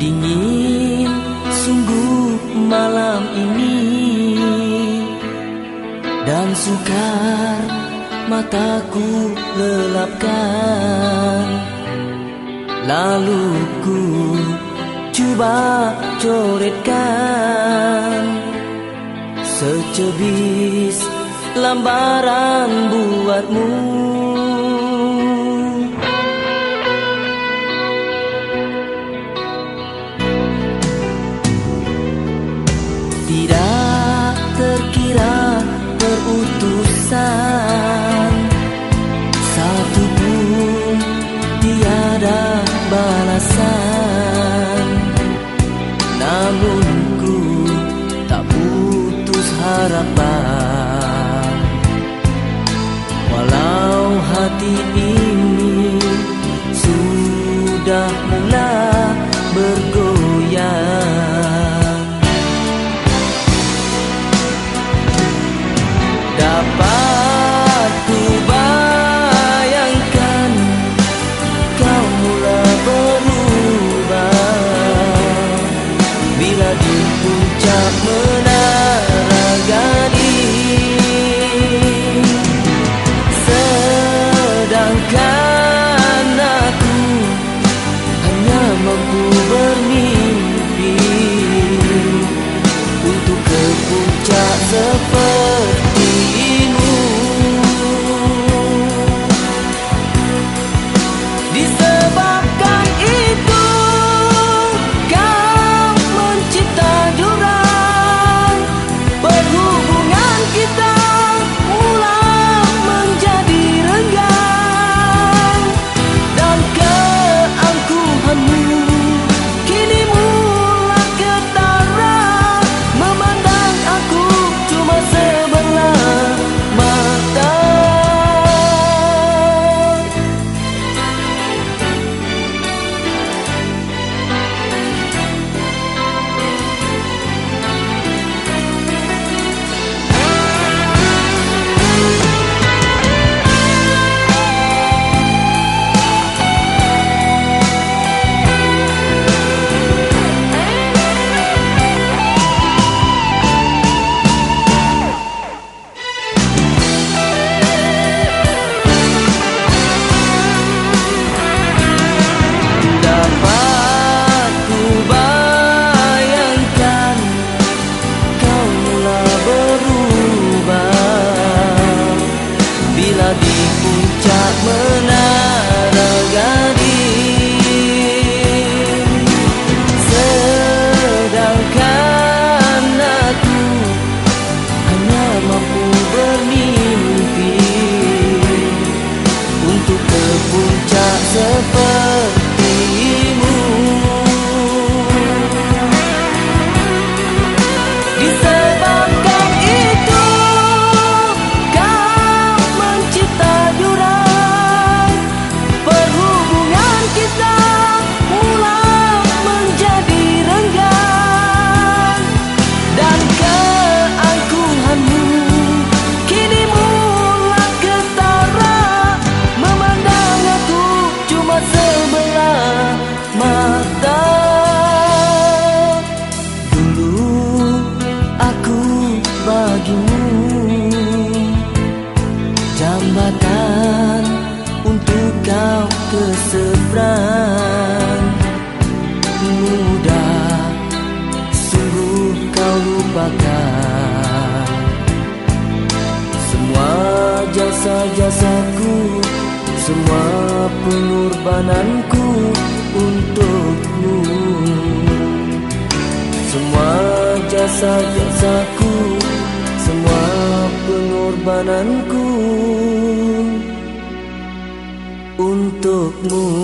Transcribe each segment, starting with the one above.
Dingin sungguh malam ini, dan sukar mataku lelapkan. Lalu ku cuba coretkan secebis lambaran buatmu. Tidak terkira berutusan, satu pun tiada balasan. Namun ku tak putus harapan, walau hati ini sudah mula bergoyang. Dapat ku bayangkan kau mula berubah bila di puncak menara Gading, sedangkan aku hanya mampu bermimpi untuk ke puncak sepertimu. Disebabkan itu kau mencipta jurang, perhubungan kita mula menjadi renggang, dan keangkuhanmu kini mula ketara, memandang aku cuma sebelah mata. Dapat ku bayangkan kau mula berubah bila di puncak menara Gading, sedangkan aku hanya mampu bermimpi untuk ke puncak sepertimu. Disebabkan itu kau mencipta jurang, perhubungan kita mula menjadi renggang, dan keangkuhanmu kini mula ketara, memandang aku cuma sebelah mata. Dulu aku bagimu jambatan untuk kau ke seberang, mudah sungguh kau lupakan semua jasa-jasaku, semua pengorbananku untukmu. Semua jasa-jasaku, semua pengorbananku untukmu.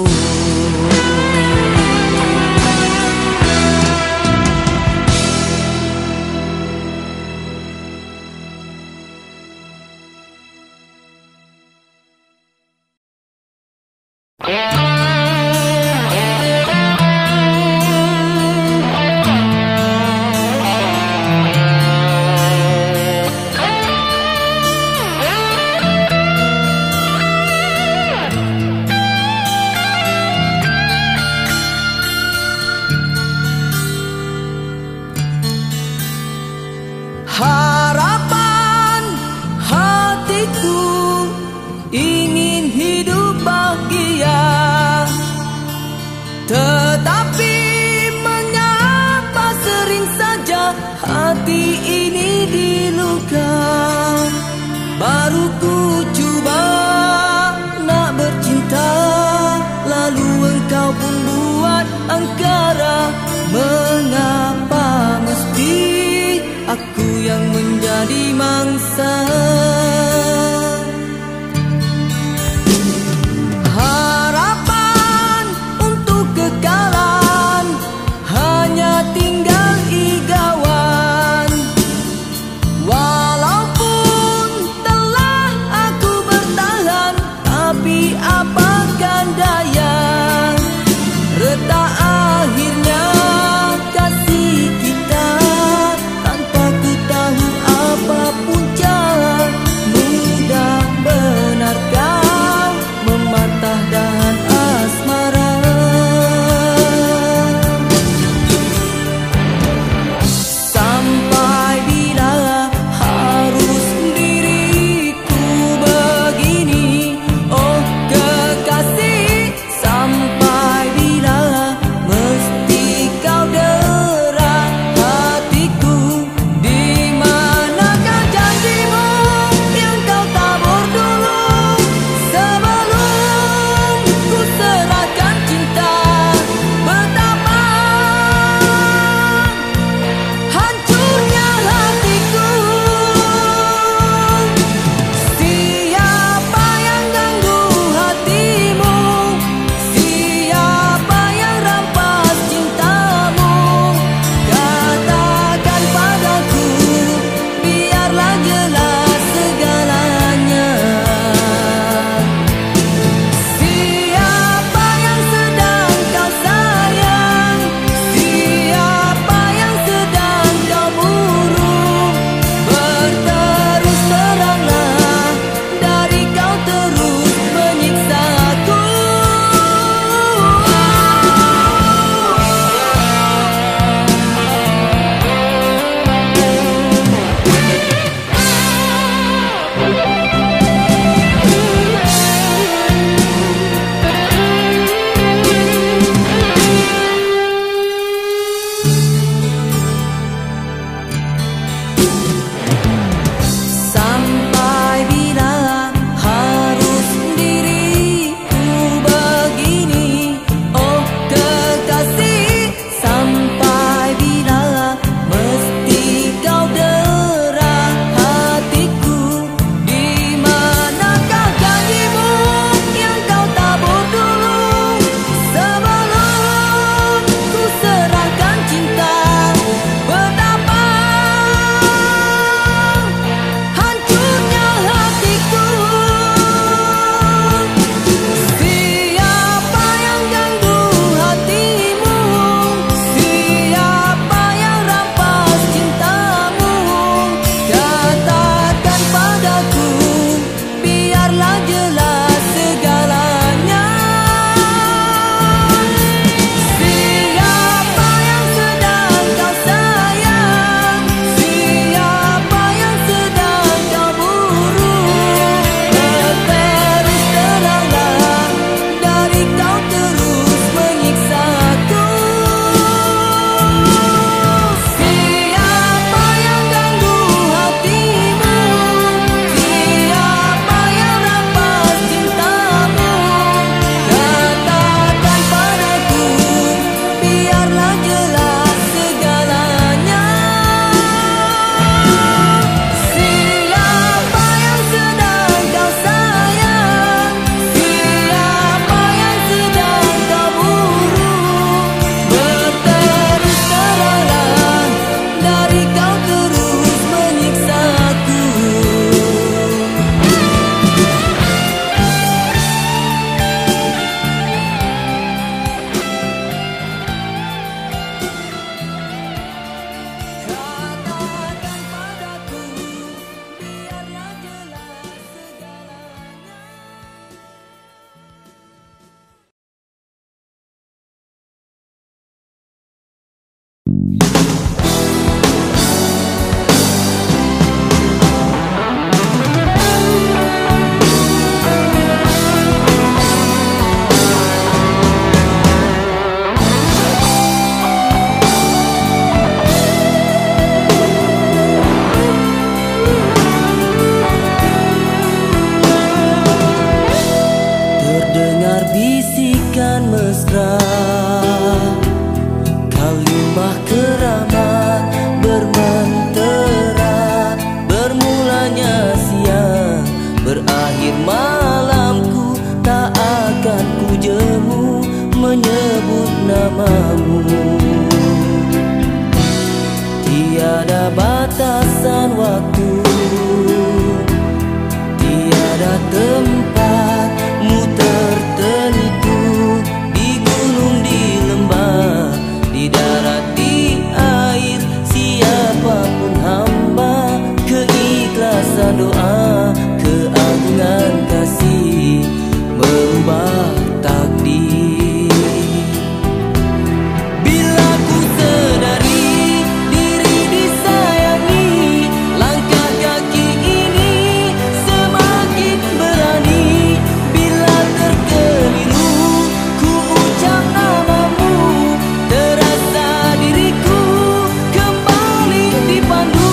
hati ini diluka. Baru ku coba nak bercinta, lalu engkau pun buat angkara. Mengapa mesti aku yang menjadi mangsa? Harapan untuk kekalan hanya tinggal igawan. Walaupun telah aku bertahan, tapi apakan daya. Retak akhirnya kasih kita, tanpa ku tahu apa punca. Mudah mesra. Kalimah keramat bermentera, bermulanya siang, berakhir malamku. Tak akan ku jemu menyebut namamu. Tiada batasan waktu, tiada tempatmu tertentu. Di gunung, di lembah, di darat, di air, siapapun hamba. Keikhlasan doa, keagungan kasih merubah takdir. Bila ku sedari diri disayangi, langkah kaki ini semakin berani. Bila terkeliru ku ucap namamu, terasa diriku kembali dipandu.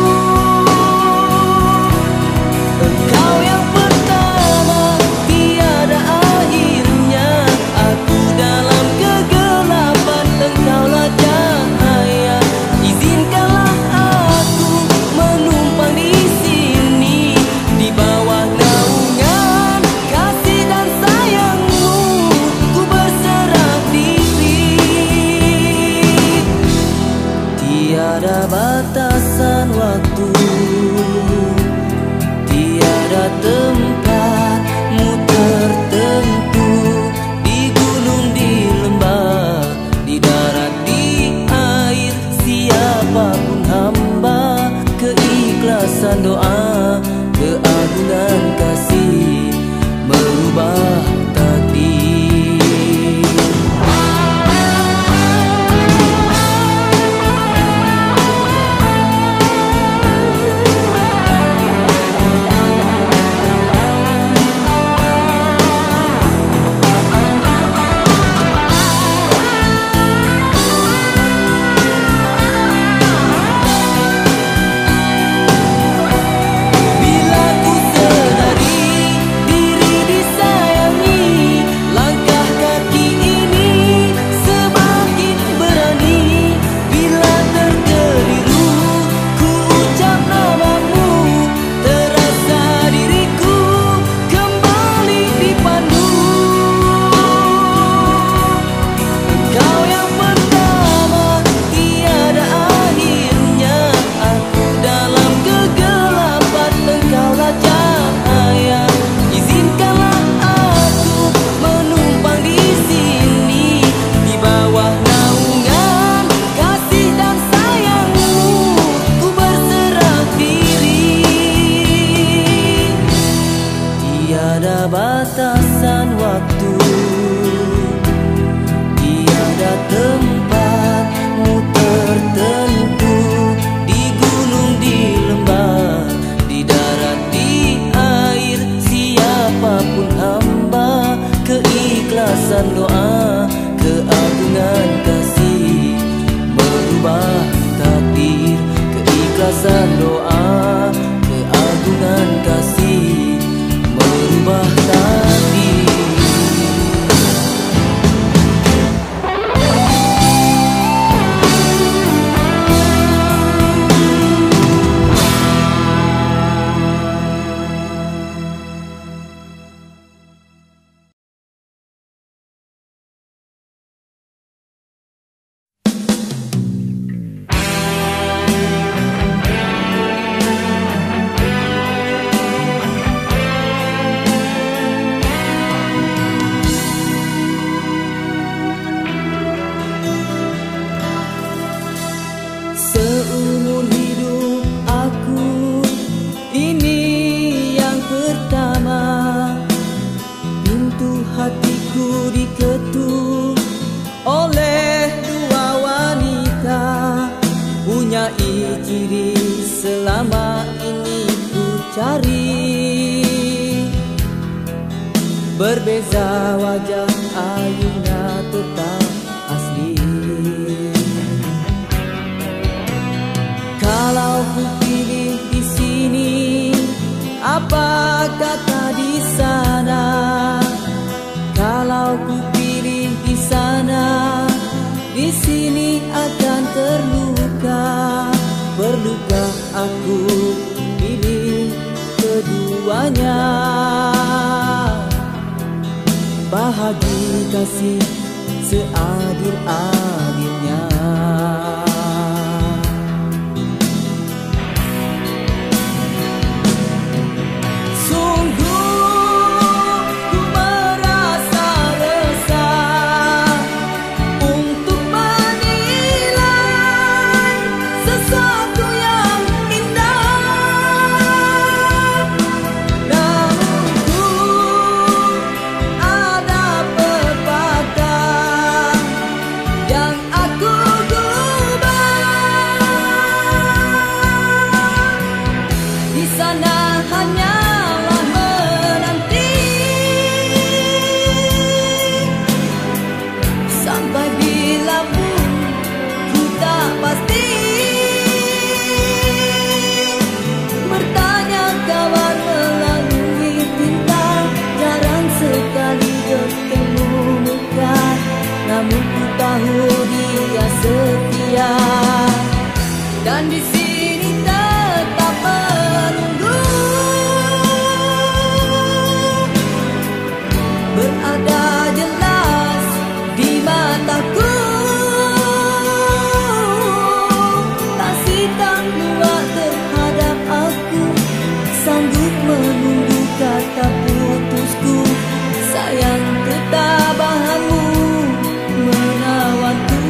Engkau yang pertama, tiada akhirnya. Aku dalam kegelapan, engkaulah cahaya. Izinkanlah aku menumpang di sini, di bawah naungan kasih dan sayangmu. Ku berserah diri. Tiada batasan waktu, tiada tempatmu tertentu. Di gunung, di lembah, di darat, di air, siapapun hamba. Keikhlasan doa, keagungan kasih merubah takdir. Bila ku sedari diri disayangi, langkah kaki ini semakin berani. Bila terkeliru ku ucap namamu, terasa diriku kembali dipandu. Engkau yang pertama, tiada akhirnya. Aku dalam kegelapan, engkaulah cahaya. Izinkanlah aku menumpang di sini, di bawah naungan kasih dan sayangmu. Ku berserah diri. Tiada batasan waktu, tiada tempatmu tertentu. Di gunung, di lembah, di darat, di air, siapapun hamba. Keikhlasan doa, keagungan kasih merubah takdir. Keikhlasan doa, keagungan kasih merubah takdir. Seumur hidup aku, ini yang pertama. Pintu hatiku diketuk oleh dua wanita. Punyai ciri selama ini ku cari. Berbeza wajah, ayunya tetap asli. Kalau ku pilih di sini, apa kata di sana? Kalau ku pilih di aku pilih keduanya. Bahagi kasih seadil-adilnya. Namun ku tahu dia setia, dan di sini tetap menunggu. Berada jelas di mataku, kasih tak kuat terhadap aku, sanggup menunggu kata putusku. Sayang ketabahanmu menawanku.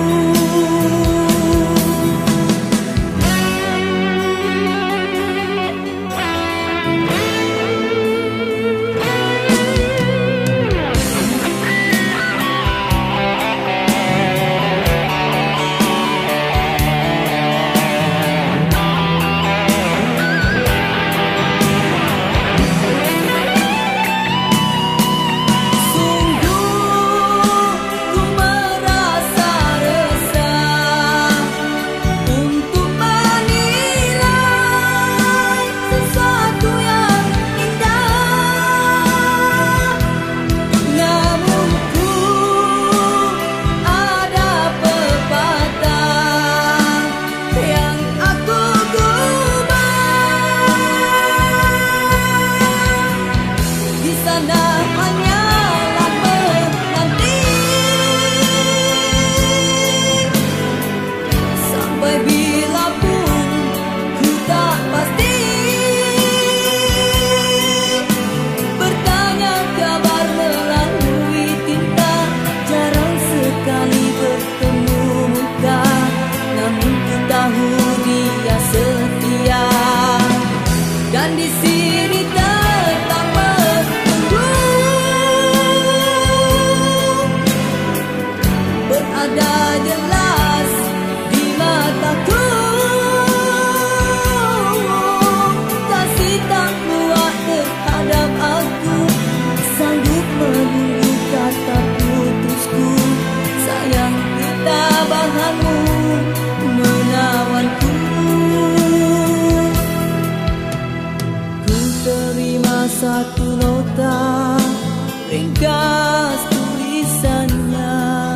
Satu nota ringkas tulisannya,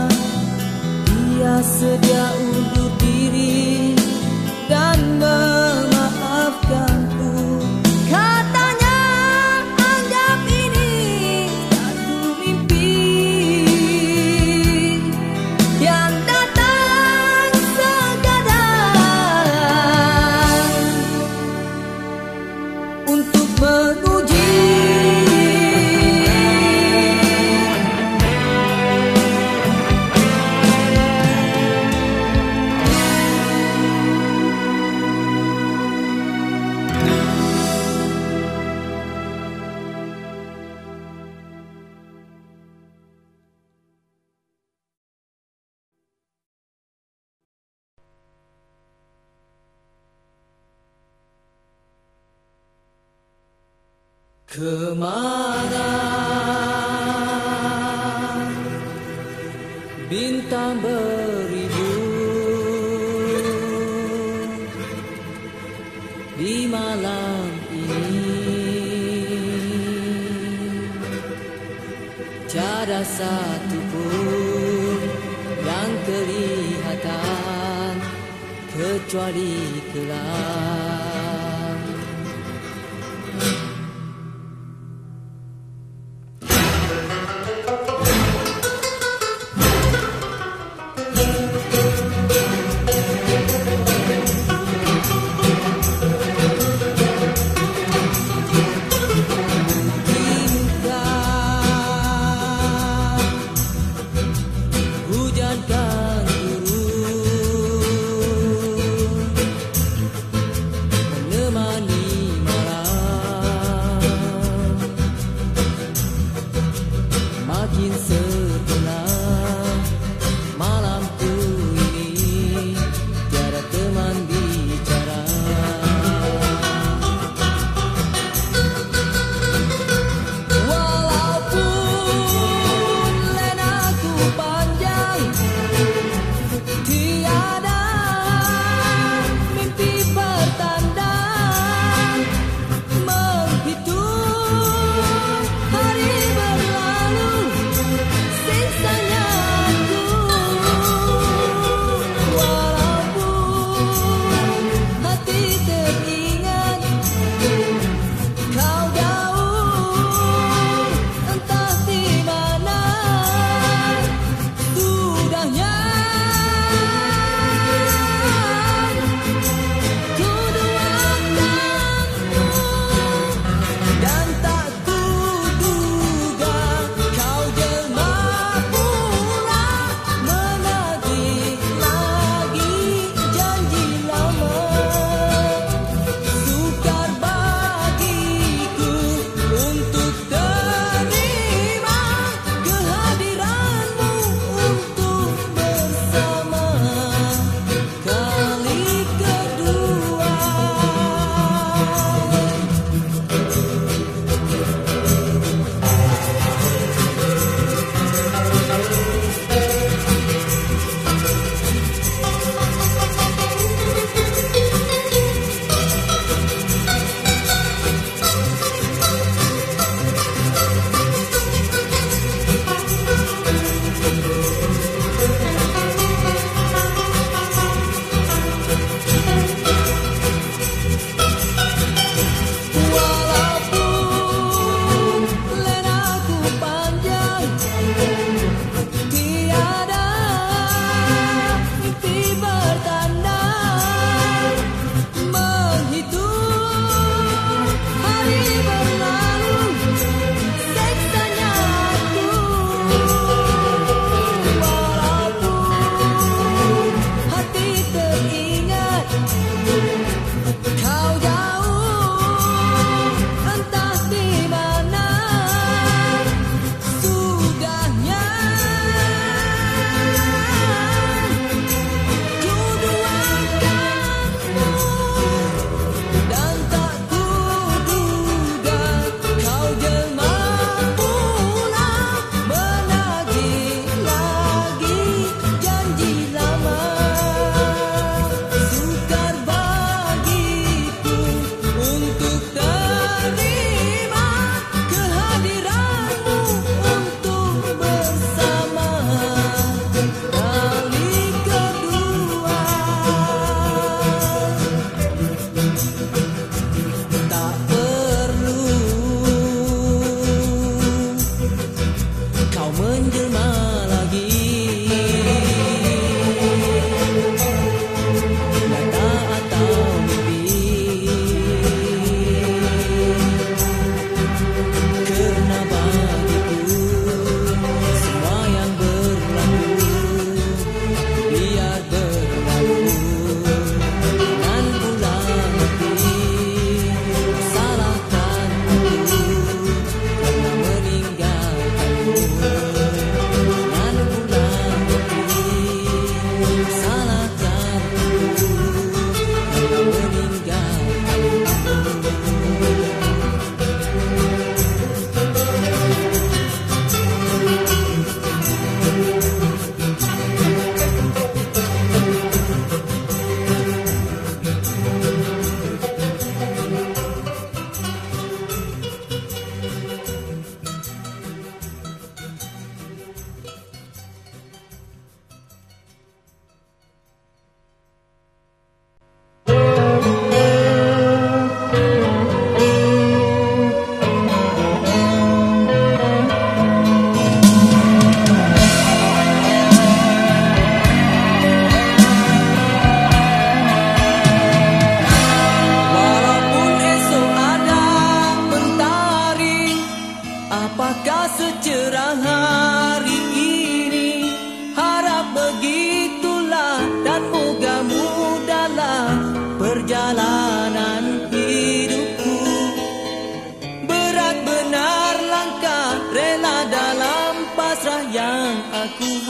dia sedia undur diri dan memaafkanku. Katanya anggap ini satu mimpi yang datang segadang untuk menguji kemana bintang beribu di malam ini. Tiada satu pun yang kelihatan kecuali gelap.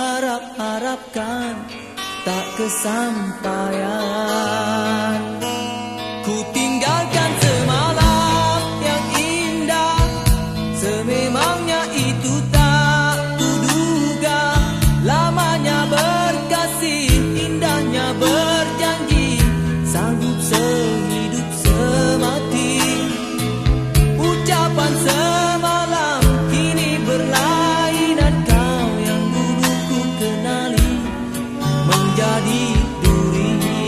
harap-harapkan tak kesampaian. Ku tinggalkan semalam yang indah, sememangnya itu tak kuduga. Lamanya berkasih, indahnya berjanji, sanggup sehidup semati. Ucapan semalam kini berlainan, kau yang dulu ku kenali menjadi duri.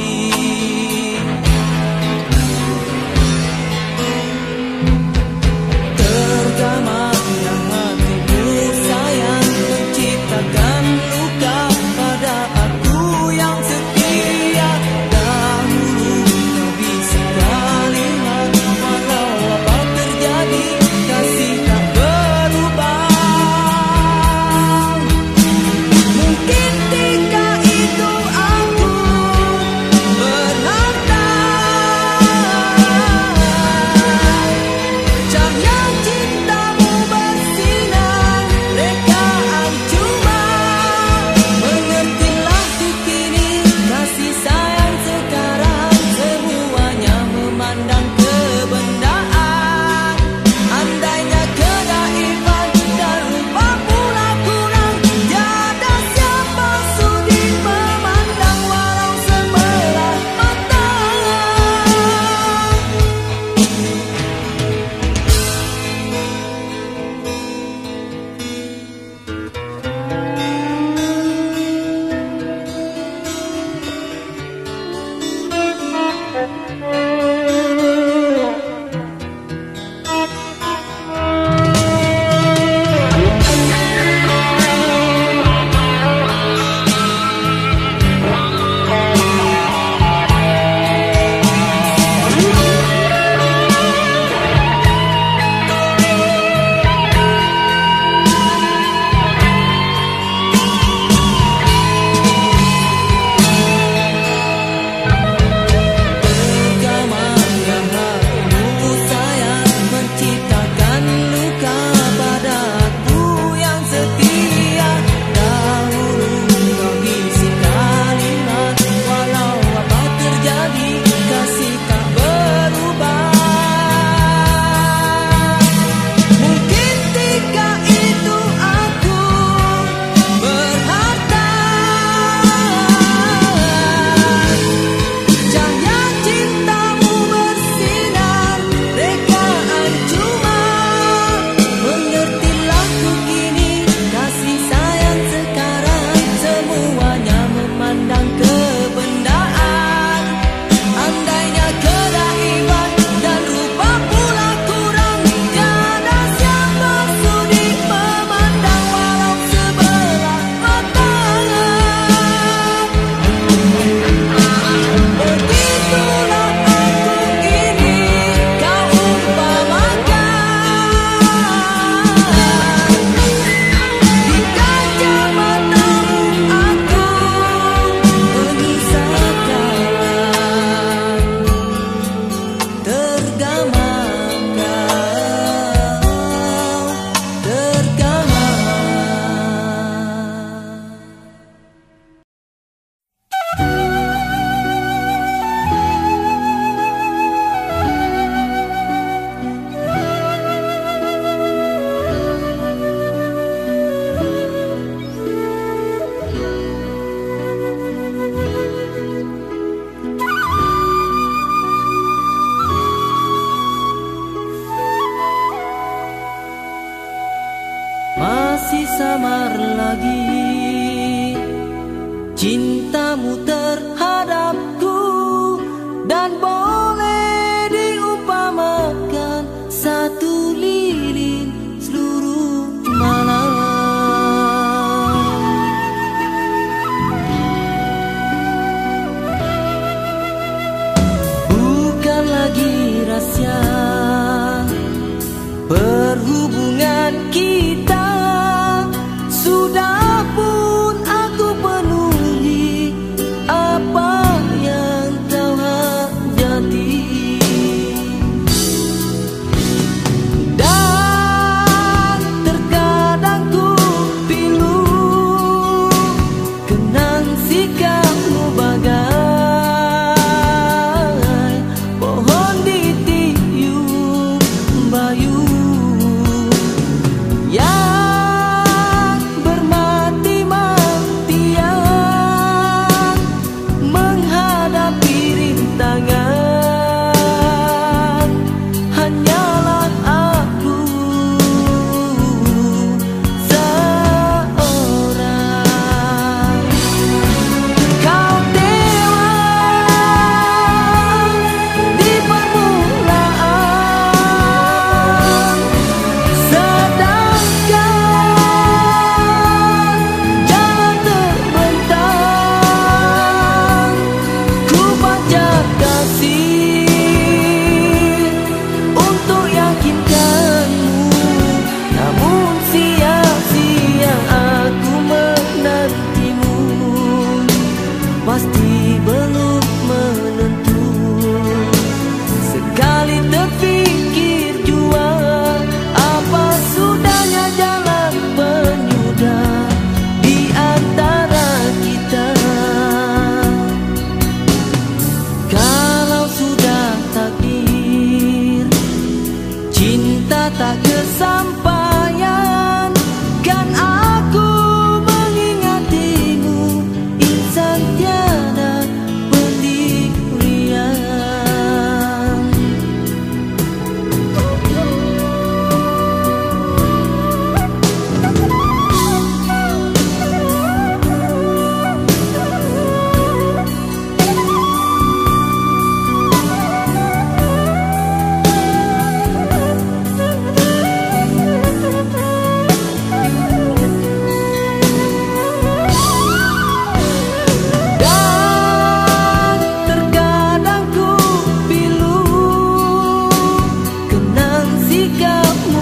Tergamanya hatimu sayang, menciptakan luka pada aku yang setia. Dahulu kau bisik kalimat, walau apa terjadi kasih tak berubah. Mungkin ketika itu aku berharta, cahaya cintamu bersinar, rekaan cuma. Mengertilah ku kini kasih sayang sekarang, semuanya memandang kebendaan. Andainya kedaifan dan lupa pula kurang, tiada siapa sudi memandang walau sebelah mata. Tergamanya hatimu sayang, menciptakan luka pada aku yang setia. Dahulu kau bisik kalimat, walau apa terjadi kasih tak berubah. Mungkin ketika itu aku berharta, cahaya cintamu bersinar, rekaan cuma. Mengertilah ku kini kasih sayang sekarang, semuanya memandang kebendaan. Andainya kedaifan dan rupa pula kurang, tiada siapa sudi memandang walau sebelah mata. Begitulah aku kini kau umpamakan, di kacamatamu aku menyisakan. Tergamang kau, masih samar lagi cintamu terhadapku, dan boleh diumpamakan satu lilin seluruh malam. Bukan lagi rahasia perhubungan kita, sudah pun aku penuhi Kenang sikapmu bagai pohon ditiup bayu yang bermati-matian menghadapi rintangan. Hanyalah aku seorang. Kau tewas di permulaan, sedangkan jalan terbentang. Ku panjat kasih untuk yakinkanmu, namun sia-sia aku menantimu. Pasti belum menentu. Sekali terfikir jua, apa sudahnya jalan penyudah di antara kita. Kalau sudah takdir cinta tak kesampaian, kan aku mengingatimu, insan tiada pendirian. Dan terkadang ku pilu, kenang sikapmu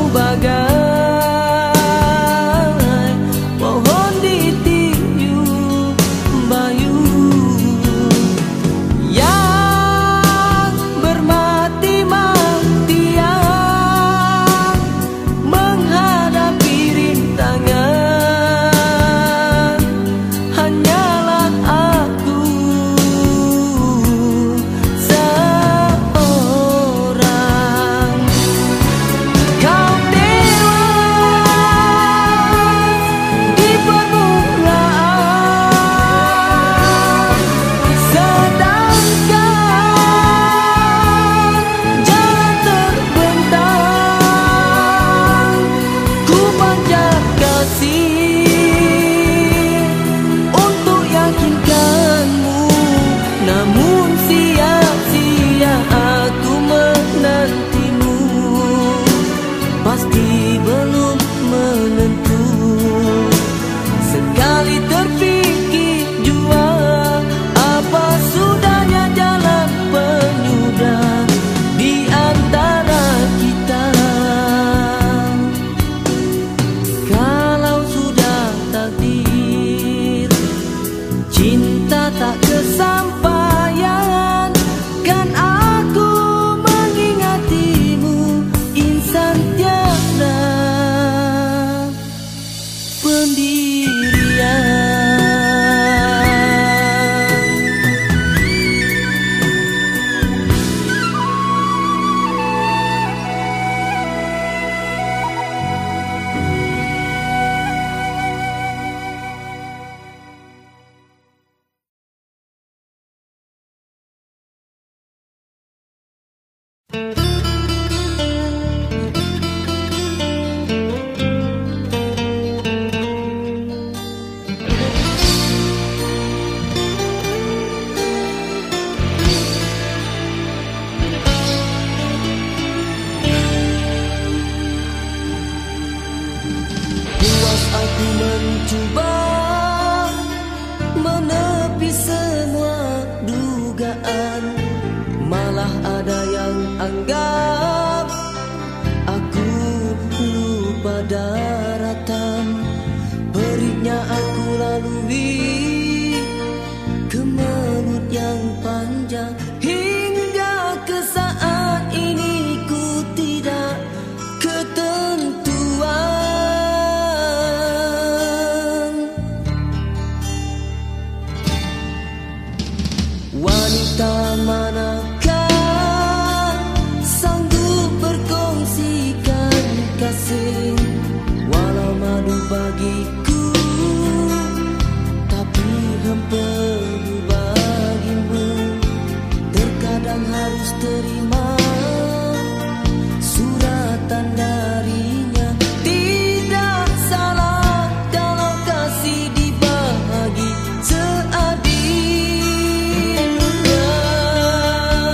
bagai pohon ditiup bayu yang bermati-matian menghadapi rintangan. Hanyalah aku seorang. Kau tewas di permulaan, sedangkan jalan terbentang. Ku panjat kasih untuk yakinkanmu, namun sia-sia aku menantimu. Pasti belum menentu. Sekali terfikir jua, apa sudahnya jalan penyudah di antara kita. Kalau sudah takdir cinta tak kesampaian, kan aku mengingatimu, insan tiada pendirian. Puas aku mencuba menepi semua dugaan, malah ada yang anggap aku lupa daratan. Perihnya aku lalui kemelut yang panjang, hingga ke saat ini ku tidak ketentuan. Wanita manakah sanggup berkongsikan kasih, walau madu bagiku, tapi hempelu bagimu. Terkadang harus terima suratan darinya. Tidak salah kalau kasih dibagi seadilnya.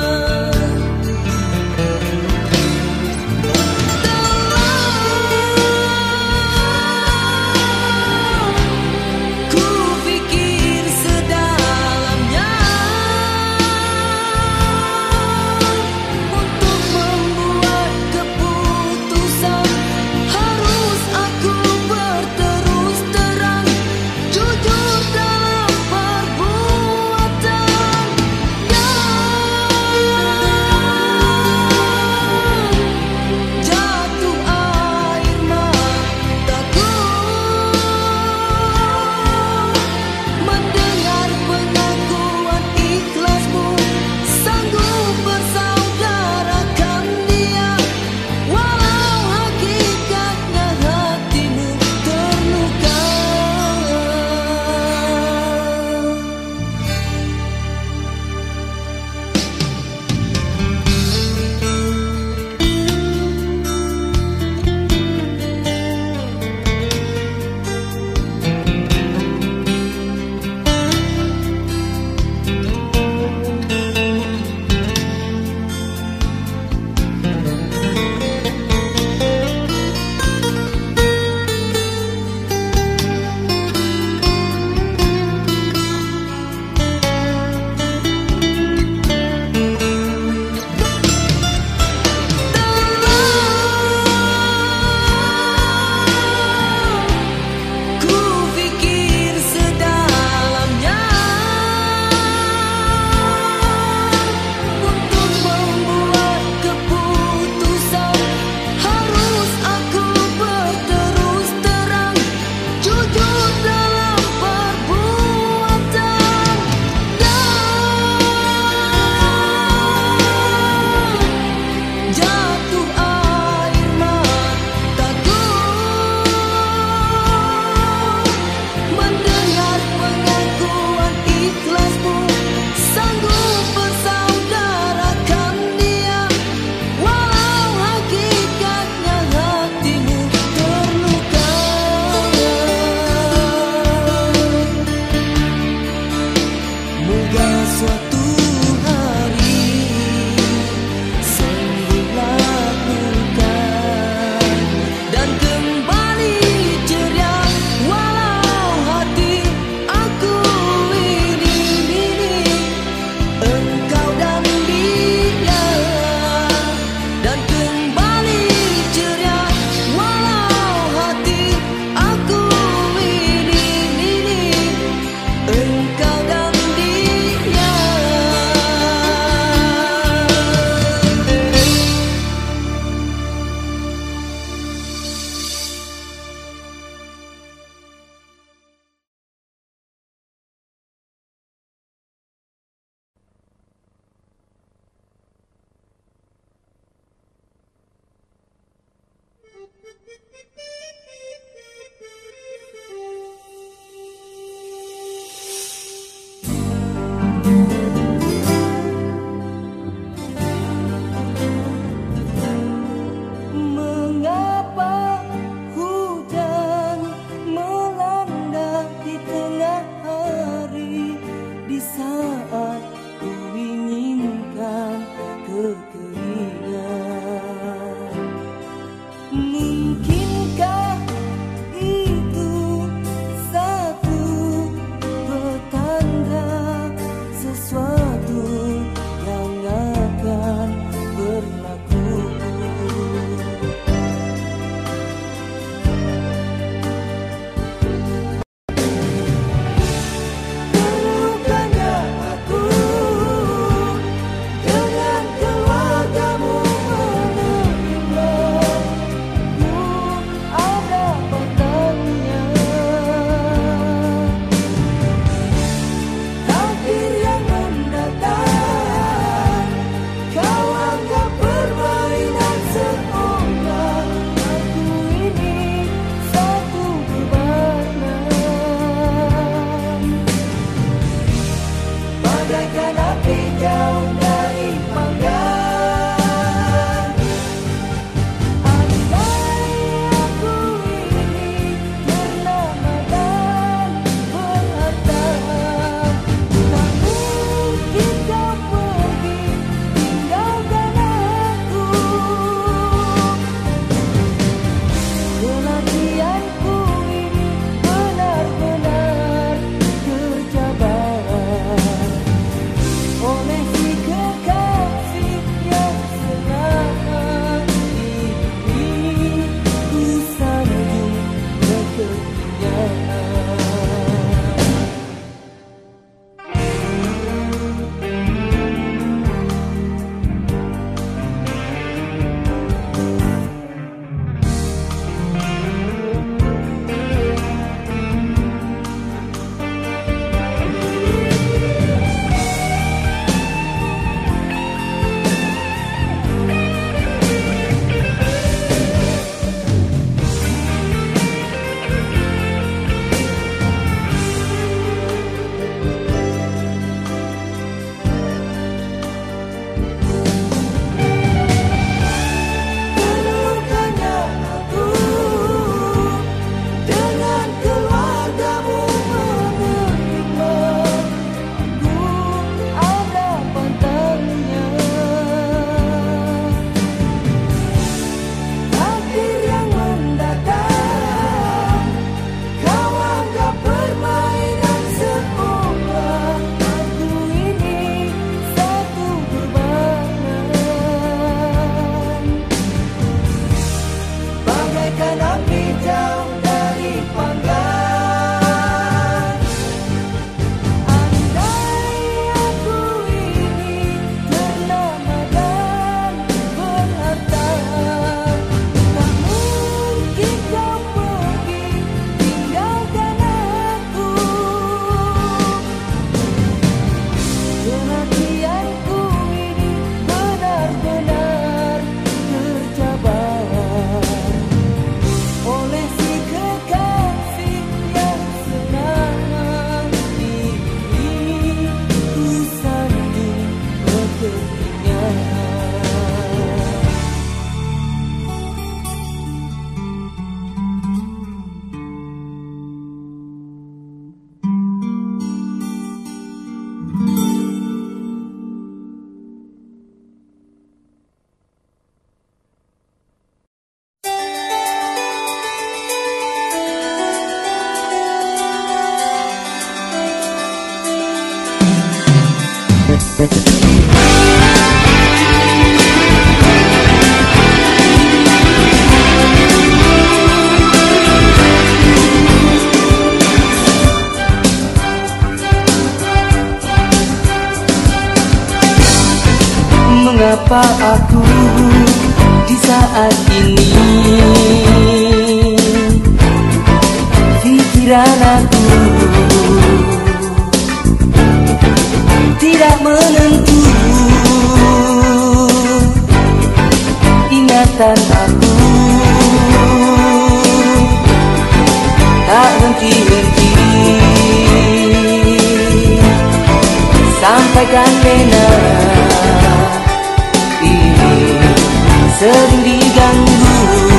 Mengapa aku di saat ini pikiran aku tidak menentu, ingatan aku tak henti-henti, sampaikan pena sering diganggu.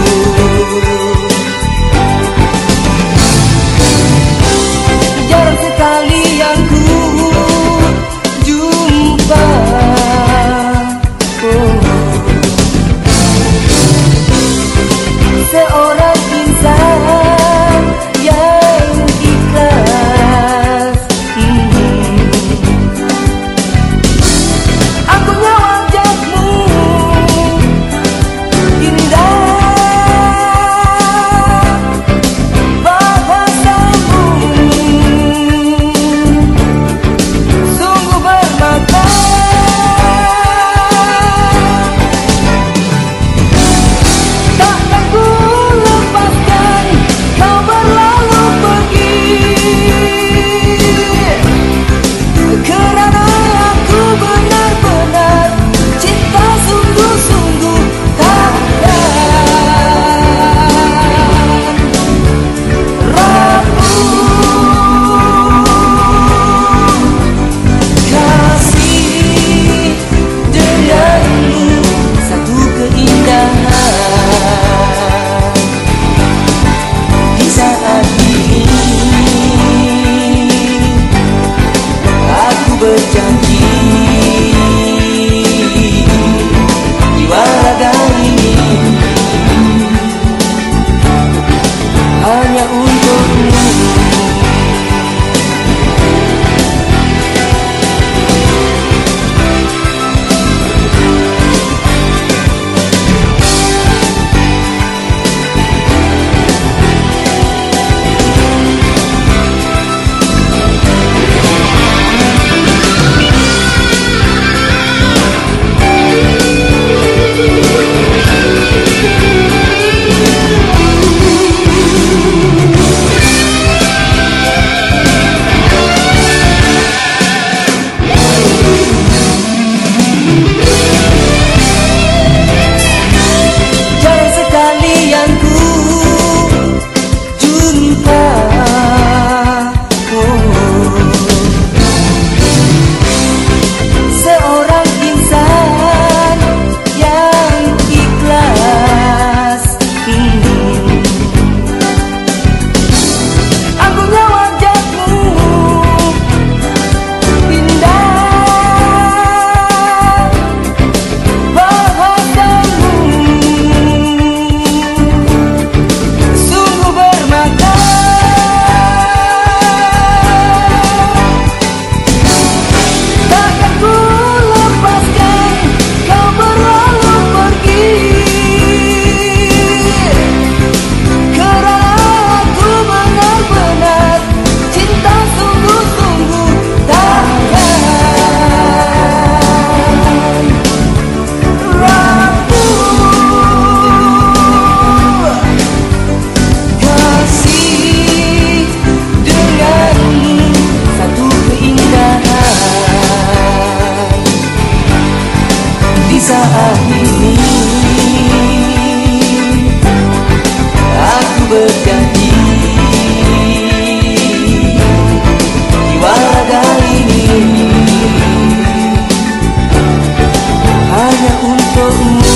Jarang sekali yang ku jumpa seorang insan yang ikhlas. Akunya wajahmu berjanji jiwa raga ini hanya untukmu. Saat ini aku berjanji jiwa raga ini hanya untukmu.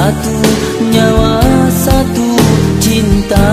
satu nyawa, satu cinta.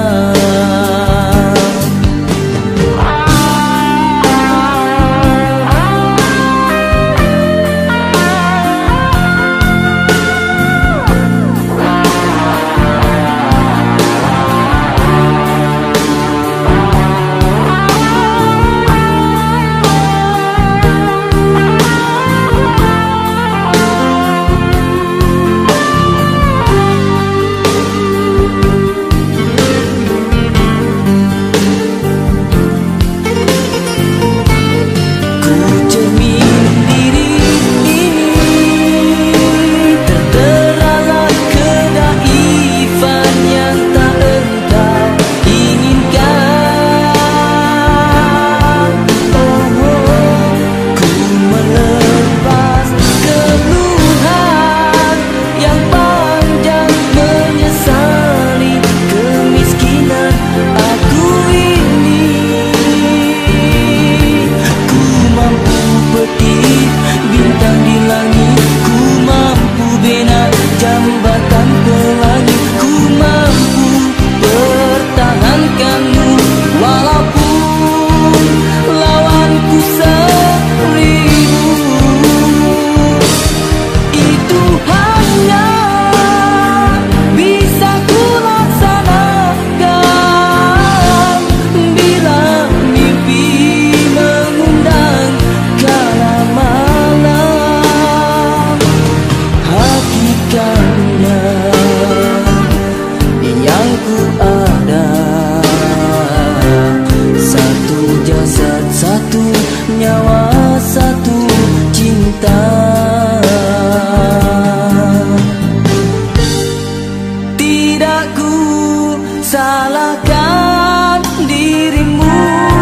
Salahkan dirimu,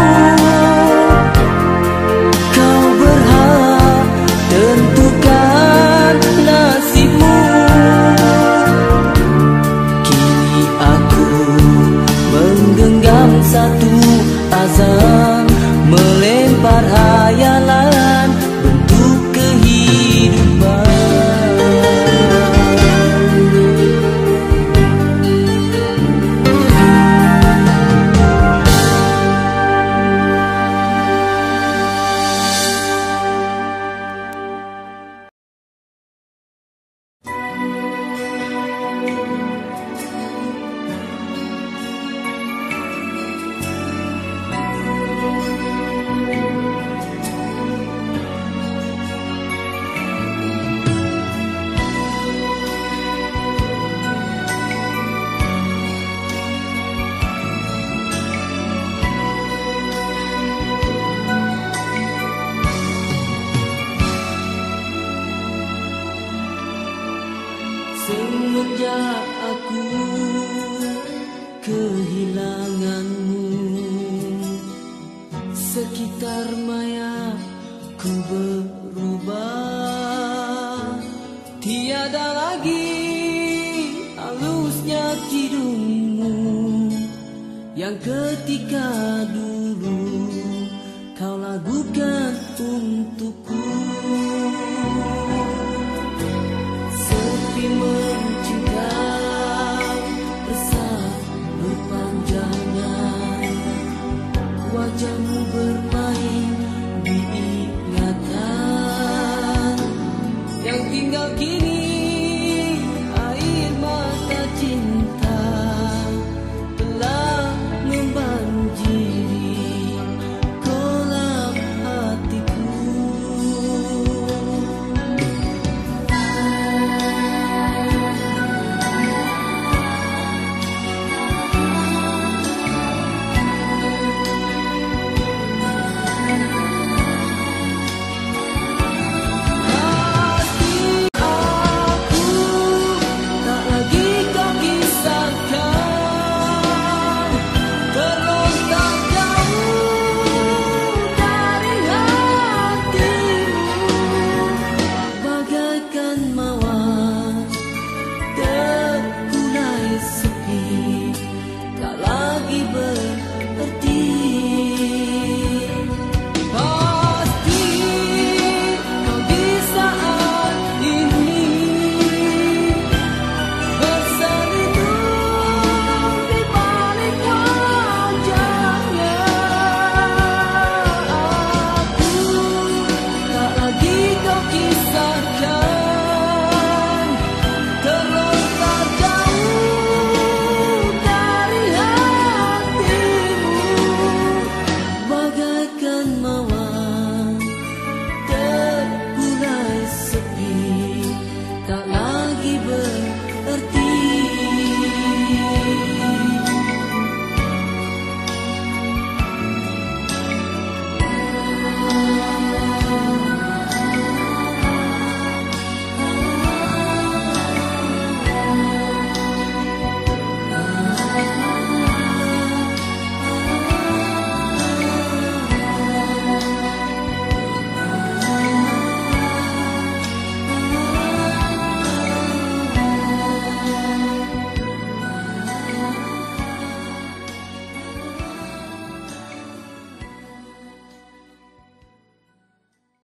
kau berhak tentukan nasibmu. Kini aku menggenggam satu azam, melempar hayalan bentuk kehidupan. Semenjak aku kehilanganmu, sekitar maya ku berubah. Tiada lagi halusnya hidungmu yang ketika dulu kau lakukan untukku.